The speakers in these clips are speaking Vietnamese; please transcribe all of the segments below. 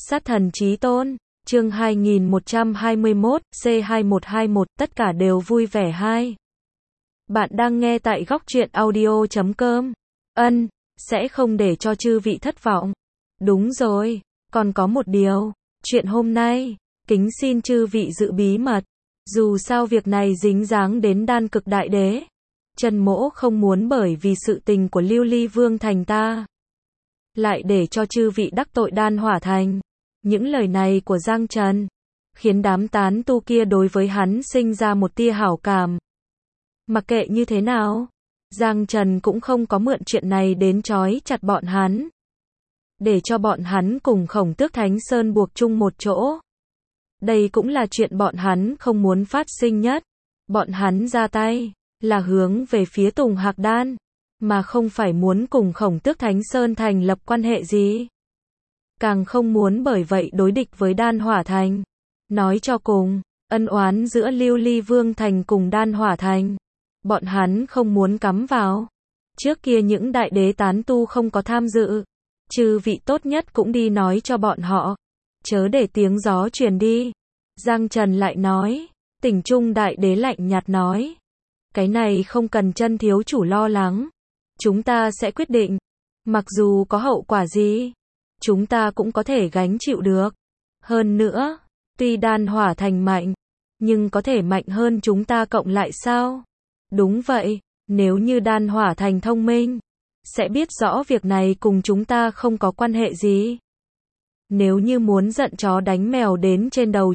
Sát thần chí tôn, chương 2121, C2121, tất cả đều vui vẻ hai. Bạn đang nghe tại góc truyện audio.com. Sẽ không để cho chư vị thất vọng. Đúng rồi, còn có một điều, chuyện hôm nay, kính xin chư vị giữ bí mật. Dù sao việc này dính dáng đến đan cực đại đế. Trần Mỗ không muốn bởi vì sự tình của Lưu Ly Vương thành ta, lại để cho chư vị đắc tội đan hỏa thành. Những lời này của Giang Trần khiến đám tán tu kia đối với hắn sinh ra một tia hảo cảm. Mặc kệ như thế nào, Giang Trần cũng không có mượn chuyện này đến trói chặt bọn hắn, để cho bọn hắn cùng Khổng Tước Thánh Sơn buộc chung một chỗ. Đây cũng là chuyện bọn hắn không muốn phát sinh nhất. Bọn hắn ra tay là hướng về phía Tùng Hạc Đan, mà không phải muốn cùng Khổng Tước Thánh Sơn thành lập quan hệ gì. Càng không muốn bởi vậy đối địch với đan hỏa thành. Nói cho cùng, ân oán giữa Lưu Ly Vương thành cùng đan hỏa thành, bọn hắn không muốn cắm vào. Trước kia những đại đế tán tu không có tham dự, chư vị tốt nhất cũng đi nói cho bọn họ, chớ để tiếng gió truyền đi. Giang Trần lại nói. Tỉnh Trung đại đế lạnh nhạt nói, cái này không cần chân thiếu chủ lo lắng, chúng ta sẽ quyết định. Mặc dù có hậu quả gì, chúng ta cũng có thể gánh chịu được. Hơn nữa, tuy đan hỏa thành mạnh, nhưng có thể mạnh hơn chúng ta cộng lại sao? Đúng vậy, nếu như đan hỏa thành thông minh, sẽ biết rõ việc này cùng chúng ta không có quan hệ gì. Nếu như muốn giận chó đánh mèo đến trên đầu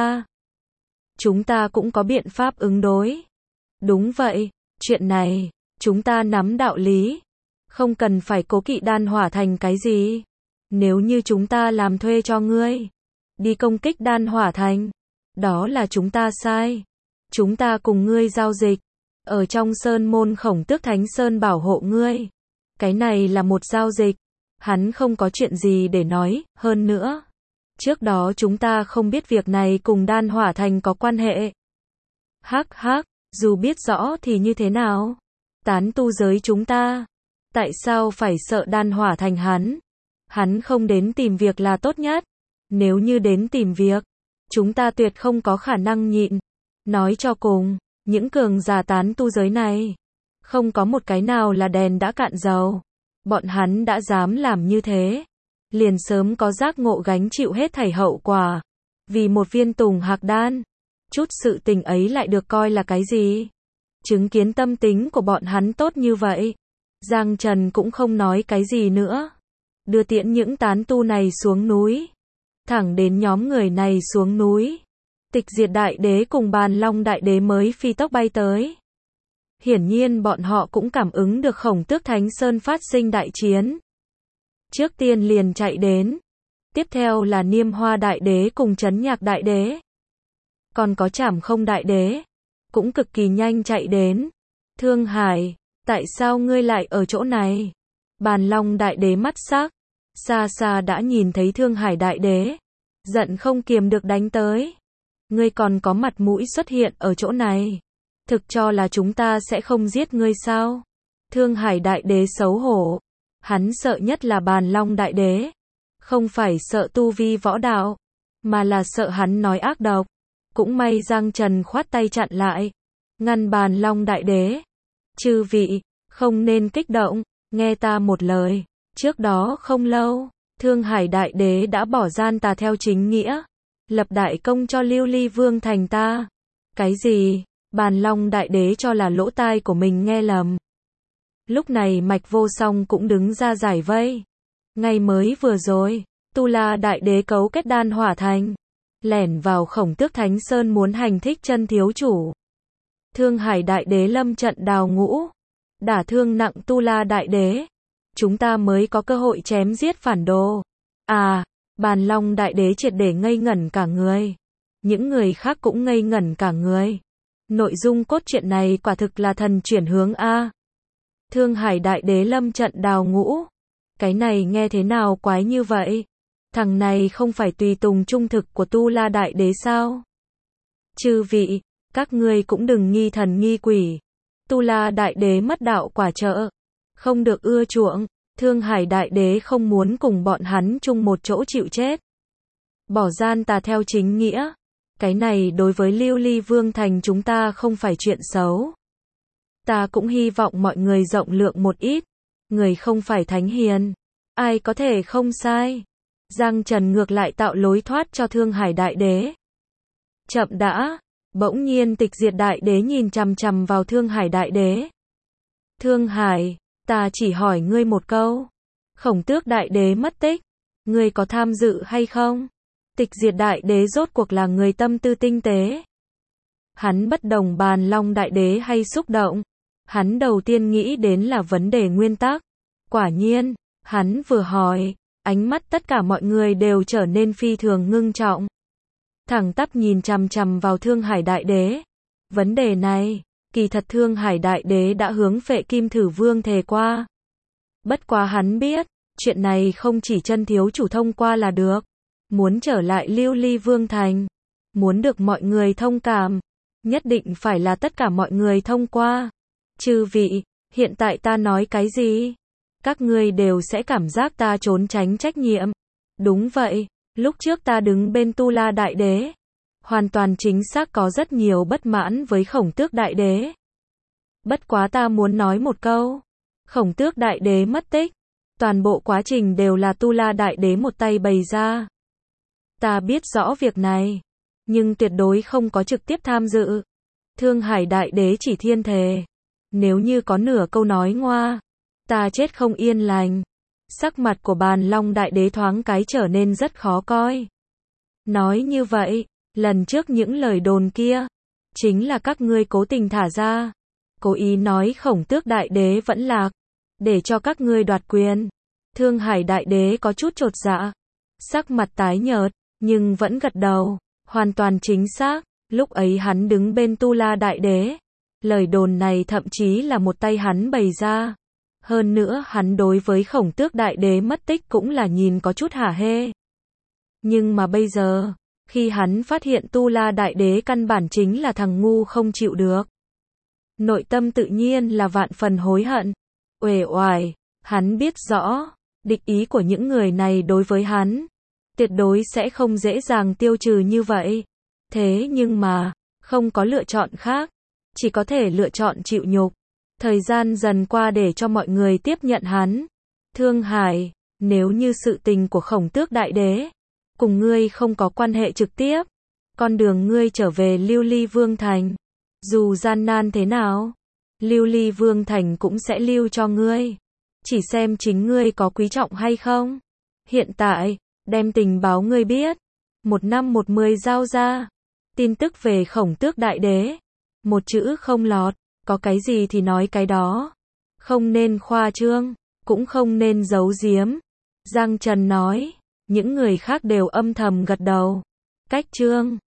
chúng ta cũng có biện pháp ứng đối. Đúng vậy, chuyện này, chúng ta nắm đạo lý, không cần phải cố kỵ đan hỏa thành cái gì. Nếu như chúng ta làm thuê cho ngươi, đi công kích đan hỏa thành, đó là chúng ta sai. Chúng ta cùng ngươi giao dịch, ở trong sơn môn Khổng Tước Thánh Sơn bảo hộ ngươi. Cái này là một giao dịch. Hắn không có chuyện gì để nói, hơn nữa. Trước đó chúng ta không biết việc này cùng đan hỏa thành có quan hệ. Dù biết rõ thì như thế nào? Tán tu giới chúng ta, tại sao phải sợ đan hỏa thành hắn? Hắn không đến tìm việc là tốt nhất. Nếu như đến tìm việc, chúng ta tuyệt không có khả năng nhịn. Nói cho cùng, những cường giả tán tu giới này, không có một cái nào là đèn đã cạn dầu. Bọn hắn đã dám làm như thế, liền sớm có giác ngộ gánh chịu hết thảy hậu quả. Vì một viên Tùng Hạc Đan, chút sự tình ấy lại được coi là cái gì? Chứng kiến tâm tính của bọn hắn tốt như vậy, Giang Trần cũng không nói cái gì nữa. Đưa tiễn những tán tu này xuống núi, thẳng đến nhóm người này xuống núi, Tịch Diệt Đại Đế cùng Bàn Long Đại Đế mới phi tốc bay tới. Hiển nhiên bọn họ cũng cảm ứng được Khổng Tước Thánh Sơn phát sinh đại chiến. Trước tiên liền chạy đến. Tiếp theo là Niêm Hoa Đại Đế cùng Trấn Nhạc Đại Đế. Còn có Trảm Không Đại Đế, cũng cực kỳ nhanh chạy đến. Thương Hải, tại sao ngươi lại ở chỗ này? Bàn Long Đại Đế mắt sắc, xa xa đã nhìn thấy Thương Hải Đại Đế, giận không kiềm được đánh tới. Ngươi còn có mặt mũi xuất hiện ở chỗ này? Thực cho là chúng ta sẽ không giết ngươi sao? Thương Hải Đại Đế xấu hổ. Hắn sợ nhất là Bàn Long Đại Đế. Không phải sợ tu vi võ đạo, mà là sợ hắn nói ác độc. Cũng may Giang Trần khoát tay chặn lại, ngăn Bàn Long Đại Đế. Chư vị, không nên kích động, nghe ta một lời. Trước đó không lâu, Thương Hải Đại Đế đã bỏ gian tà theo chính nghĩa, lập đại công cho Lưu Ly Vương thành ta. Cái gì? Bàn Long Đại Đế cho là lỗ tai của mình nghe lầm. Lúc này Mạch Vô Song cũng đứng ra giải vây. Ngày mới vừa rồi, Tu La Đại Đế cấu kết đan hỏa thành, lẻn vào Khổng Tước Thánh Sơn muốn hành thích chân thiếu chủ. Thương Hải Đại Đế lâm trận đào ngũ, đả thương nặng Tu La Đại Đế. Chúng ta mới có cơ hội chém giết phản đồ. Bàn Long Đại Đế triệt để ngây ngẩn cả người. Những người khác cũng ngây ngẩn cả người. Nội dung cốt truyện này quả thực là thần chuyển hướng a. Thương Hải Đại Đế lâm trận đào ngũ. Cái này nghe thế nào quái như vậy? Thằng này không phải tùy tùng trung thực của Tu La Đại Đế sao? Chư vị, các ngươi cũng đừng nghi thần nghi quỷ. Tu La Đại Đế mất đạo quả trợ, không được ưa chuộng. Thương Hải Đại Đế không muốn cùng bọn hắn chung một chỗ chịu chết. bỏ gian tà theo chính nghĩa. Cái này đối với Lưu Ly Vương Thành chúng ta không phải chuyện xấu. Ta cũng hy vọng mọi người rộng lượng một ít. Người không phải thánh hiền. Ai có thể không sai. Giang Trần ngược lại tạo lối thoát cho Thương Hải Đại Đế. Chậm đã. Bỗng nhiên Tịch Diệt Đại Đế nhìn chằm chằm vào Thương Hải Đại Đế. Thương Hải, ta chỉ hỏi ngươi một câu. Khổng Tước Đại Đế mất tích. Ngươi có tham dự hay không? Tịch Diệt Đại Đế rốt cuộc là người tâm tư tinh tế. Hắn bất đồng Bàn Long Đại Đế hay xúc động. Hắn đầu tiên nghĩ đến là vấn đề nguyên tắc. Quả nhiên, hắn vừa hỏi, ánh mắt tất cả mọi người đều trở nên phi thường ngưng trọng. Thẳng tắp nhìn chằm chằm vào Thương Hải Đại Đế. Vấn đề này, kỳ thật Thương Hải Đại Đế đã hướng Phệ Kim Thử Vương thề qua. Bất quá hắn biết, chuyện này không chỉ chân thiếu chủ thông qua là được. Muốn trở lại Lưu Ly Vương Thành, muốn được mọi người thông cảm, nhất định phải là tất cả mọi người thông qua. Chư vị, hiện tại ta nói cái gì? Các ngươi đều sẽ cảm giác ta trốn tránh trách nhiệm. Đúng vậy, lúc trước ta đứng bên Tu La Đại Đế. Hoàn toàn chính xác có rất nhiều bất mãn với Khổng Tước Đại Đế. Bất quá ta muốn nói một câu. Khổng Tước Đại Đế mất tích. Toàn bộ quá trình đều là Tu La Đại Đế một tay bày ra. Ta biết rõ việc này. Nhưng tuyệt đối không có trực tiếp tham dự. Thương Hải Đại Đế chỉ thiên thề. Nếu như có nửa câu nói ngoa, ta chết không yên lành. Sắc mặt của Bàn Long Đại Đế thoáng cái trở nên rất khó coi. Nói như vậy, lần trước những lời đồn kia, chính là các ngươi cố tình thả ra. Cố ý nói Khổng Tước Đại Đế vẫn lạc, để cho các ngươi đoạt quyền. Thương Hải Đại Đế có chút chột dạ, sắc mặt tái nhợt, nhưng vẫn gật đầu. Hoàn toàn chính xác, lúc ấy hắn đứng bên Tu La Đại Đế. Lời đồn này thậm chí là một tay hắn bày ra. Hơn nữa hắn đối với Khổng Tước Đại Đế mất tích cũng là nhìn có chút hả hê. Nhưng mà bây giờ, khi hắn phát hiện Tu La Đại Đế căn bản chính là thằng ngu không chịu được. Nội tâm tự nhiên là vạn phần hối hận. Uể oải, hắn biết rõ, địch ý của những người này đối với hắn, tuyệt đối sẽ không dễ dàng tiêu trừ như vậy. Thế nhưng mà, không có lựa chọn khác, chỉ có thể lựa chọn chịu nhục. Thời gian dần qua để cho mọi người tiếp nhận hắn. Thương Hải, nếu như sự tình của Khổng Tước Đại Đế cùng ngươi không có quan hệ trực tiếp, con đường ngươi trở về Lưu Ly Vương Thành, dù gian nan thế nào, Lưu Ly Vương Thành cũng sẽ lưu cho ngươi. Chỉ xem chính ngươi có quý trọng hay không. Hiện tại, đem tình báo ngươi biết, 1/10 giao ra. Tin tức về Khổng Tước Đại Đế, một chữ không lọt, có cái gì thì nói cái đó. Không nên khoa trương, cũng không nên giấu giếm. Giang Trần nói, những người khác đều âm thầm gật đầu. Cách trương.